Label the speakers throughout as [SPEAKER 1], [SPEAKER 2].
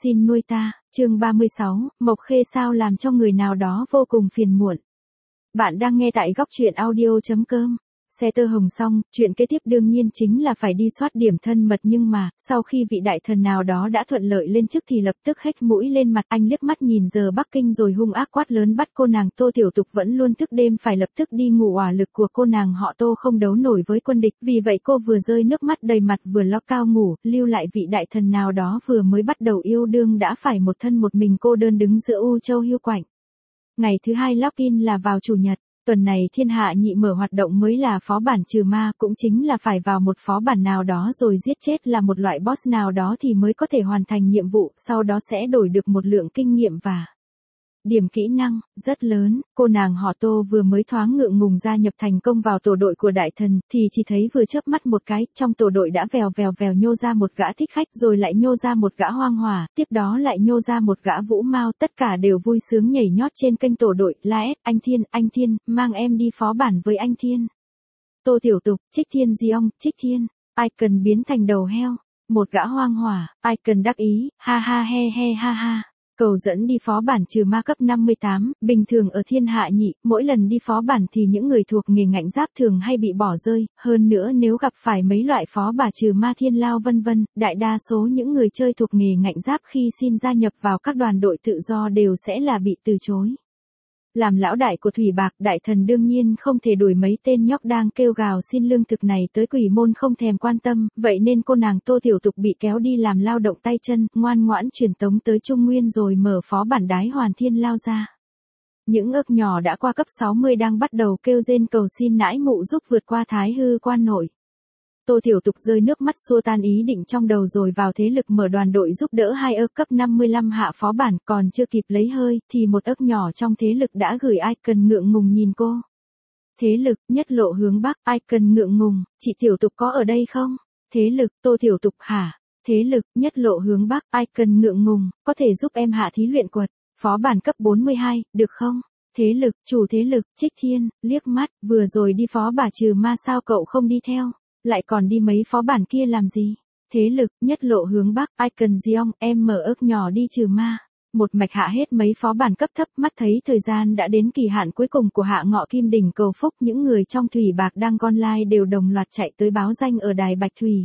[SPEAKER 1] Xin nuôi ta, chương 36, Mộc Khê sao làm cho người nào đó vô cùng phiền muộn. Bạn đang nghe tại góc truyện audio.com. Xe tơ hồng xong, chuyện kế tiếp đương nhiên chính là phải đi soát điểm thân mật, nhưng mà, sau khi vị đại thần nào đó đã thuận lợi lên chức thì lập tức hếch mũi lên mặt. Anh liếc mắt nhìn giờ Bắc Kinh rồi hung ác quát lớn bắt cô nàng Tô Tiểu Tục vẫn luôn thức đêm phải lập tức đi ngủ. Hỏa lực của cô nàng họ Tô không đấu nổi với quân địch, vì vậy cô vừa rơi nước mắt đầy mặt vừa lo cao ngủ, lưu lại vị đại thần nào đó vừa mới bắt đầu yêu đương đã phải một thân một mình cô đơn đứng giữa U Châu hiu quạnh. Ngày thứ hai login là vào chủ nhật. Tuần này Thiên Hạ Nhị mở hoạt động mới là phó bản trừ ma, cũng chính là phải vào một phó bản nào đó rồi giết chết là một loại boss nào đó thì mới có thể hoàn thành nhiệm vụ, sau đó sẽ đổi được một lượng kinh nghiệm và điểm kỹ năng rất lớn. Cô nàng họ Tô vừa mới thoáng ngượng ngùng gia nhập thành công vào tổ đội của đại thần, thì chỉ thấy vừa chớp mắt một cái, trong tổ đội đã vèo nhô ra một gã thích khách, rồi lại nhô ra một gã hoang hỏa, tiếp đó lại nhô ra một gã vũ mao, tất cả đều vui sướng nhảy nhót trên kênh tổ đội, la ét, anh Thiên, mang em đi phó bản với anh Thiên. Tô Tiểu Tục, Trích Thiên Diong, Trích Thiên, ai cần biến thành đầu heo, một gã hoang hỏa, ai cần đắc ý, ha ha he ha ha. Cầu dẫn đi phó bản trừ ma cấp 58, bình thường ở Thiên Hạ Nhị, mỗi lần đi phó bản thì những người thuộc nghề ngạnh giáp thường hay bị bỏ rơi, hơn nữa nếu gặp phải mấy loại phó bản trừ ma thiên lao vân vân, đại đa số những người chơi thuộc nghề ngạnh giáp khi xin gia nhập vào các đoàn đội tự do đều sẽ là bị từ chối. Làm lão đại của Thủy Bạc, đại thần đương nhiên không thể đuổi mấy tên nhóc đang kêu gào xin lương thực này tới quỷ môn không thèm quan tâm, vậy nên cô nàng Tô Tiểu Tục bị kéo đi làm lao động tay chân, ngoan ngoãn truyền tống tới Trung Nguyên rồi mở phó bản Đái Hoàn Thiên lao ra. Những ức nhỏ đã qua cấp 60 đang bắt đầu kêu rên cầu xin nãi mụ giúp vượt qua Thái Hư Quan nội. Tô Tiểu Tục rơi nước mắt xua tan ý định trong đầu rồi vào thế lực mở đoàn đội giúp đỡ hai ức cấp 55 hạ phó bản, còn chưa kịp lấy hơi, thì một ức nhỏ trong thế lực đã gửi icon ngượng ngùng nhìn cô. Thế lực, nhất lộ hướng Bắc, icon ngượng ngùng, chị Tiểu Tục có ở đây không? Thế lực, Tô Tiểu Tục hả? Thế lực, nhất lộ hướng Bắc, icon ngượng ngùng, có thể giúp em hạ thí luyện quật, phó bản cấp 42, được không? Thế lực, chủ thế lực, Trích Thiên, liếc mắt, vừa rồi đi phó bản trừ ma sao cậu không đi theo? Lại còn đi mấy phó bản kia làm gì? Thế lực, nhất lộ hướng Bắc, icon Diong, em mở ức nhỏ đi trừ ma. Một mạch hạ hết mấy phó bản cấp thấp, mắt thấy thời gian đã đến kỳ hạn cuối cùng của hạ ngọ kim đỉnh cầu phúc, những người trong Thủy Bạc đang online đều đồng loạt chạy tới báo danh ở đài Bạch Thủy.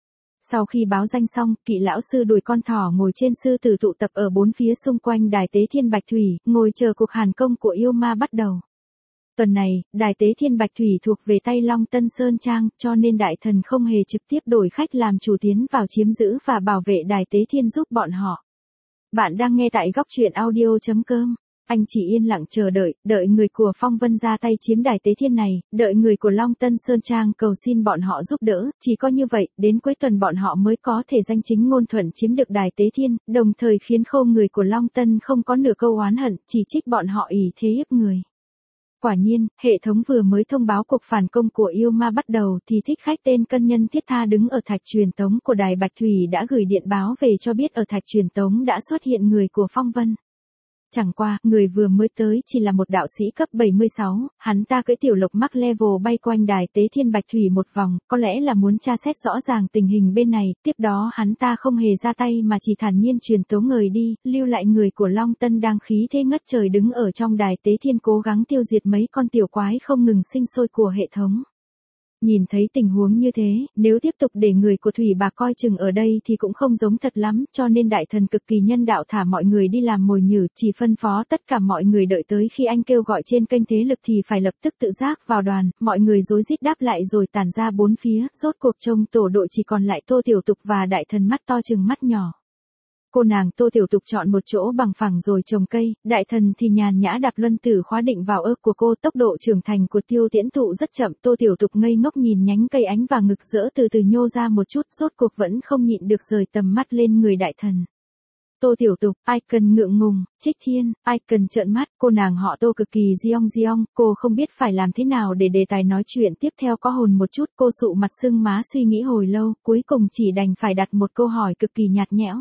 [SPEAKER 1] Sau khi báo danh xong, Kỵ lão sư đuổi con thỏ ngồi trên sư tử tụ tập ở bốn phía xung quanh đài Tế Thiên Bạch Thủy, ngồi chờ cuộc hàn công của yêu ma bắt đầu. Tuần này, đài Tế Thiên Bạch Thủy thuộc về tay Long Tân Sơn Trang, cho nên đại thần không hề trực tiếp đổi khách làm chủ tiến vào chiếm giữ và bảo vệ đài Tế Thiên giúp bọn họ. Bạn đang nghe tại góc truyện audio.com. Anh chỉ yên lặng chờ đợi người của Phong Vân ra tay chiếm đài Tế Thiên này, đợi người của Long Tân Sơn Trang cầu xin bọn họ giúp đỡ, chỉ có như vậy, đến cuối tuần bọn họ mới có thể danh chính ngôn thuận chiếm được đài Tế Thiên, đồng thời khiến khâu người của Long Tân không có nửa câu oán hận, chỉ trích bọn họ ỷ thế hiếp người. Quả nhiên, hệ thống vừa mới thông báo cuộc phản công của yêu ma bắt đầu thì thích khách tên Cân Nhân Thiết Tha đứng ở thạch truyền tống của đài Bạch Thủy đã gửi điện báo về cho biết ở thạch truyền tống đã xuất hiện người của Phong Vân. Chẳng qua, người vừa mới tới chỉ là một đạo sĩ cấp 76, hắn ta cưỡi tiểu lộc mắc level bay quanh đài Tế Thiên Bạch Thủy một vòng, có lẽ là muốn tra xét rõ ràng tình hình bên này, tiếp đó hắn ta không hề ra tay mà chỉ thản nhiên truyền tống người đi, lưu lại người của Long Tân đang khí thế ngất trời đứng ở trong đài Tế Thiên cố gắng tiêu diệt mấy con tiểu quái không ngừng sinh sôi của hệ thống. Nhìn thấy tình huống như thế, nếu tiếp tục để người của Thủy Bạc coi chừng ở đây thì cũng không giống thật lắm, cho nên đại thần cực kỳ nhân đạo thả mọi người đi làm mồi nhử, chỉ phân phó tất cả mọi người đợi tới khi anh kêu gọi trên kênh thế lực thì phải lập tức tự giác vào đoàn, mọi người rối rít đáp lại rồi tản ra bốn phía, rốt cuộc trong tổ đội chỉ còn lại Tô Tiểu Tục và đại thần mắt to chừng mắt nhỏ. Cô nàng Tô Tiểu Tục chọn một chỗ bằng phẳng rồi trồng cây, đại thần thì nhàn nhã đạp luân tử khóa định vào ớt của cô, tốc độ trưởng thành của Tiêu Tiễn Thụ rất chậm, Tô Tiểu Tục ngây ngốc nhìn nhánh cây ánh và ngực rỡ từ từ nhô ra một chút, rốt cuộc vẫn không nhịn được rời tầm mắt lên người đại thần. Tô Tiểu Tục, icon ngượng ngùng, Trích Thiên, icon trợn mắt, cô nàng họ Tô cực kỳ Diong, cô không biết phải làm thế nào để đề tài nói chuyện tiếp theo có hồn một chút, cô sụ mặt sưng má suy nghĩ hồi lâu, cuối cùng chỉ đành phải đặt một câu hỏi cực kỳ nhạt nhẽo.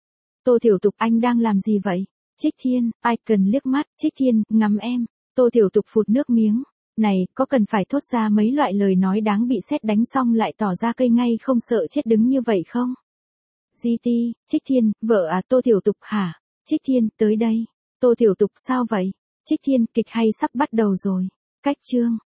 [SPEAKER 1] Tô Tiểu Tục, anh đang làm gì vậy? Trích Thiên, icon liếc mắt, Trích Thiên, ngắm em. Tô Tiểu Tục phụt nước miếng. Này, có cần phải thốt ra mấy loại lời nói đáng bị sét đánh xong lại tỏ ra cây ngay không sợ chết đứng như vậy không? GT, Trích Thiên, vợ à Tô Tiểu Tục hả? Trích Thiên, tới đây. Tô Tiểu Tục sao vậy? Trích Thiên, kịch hay sắp bắt đầu rồi. Cách chương.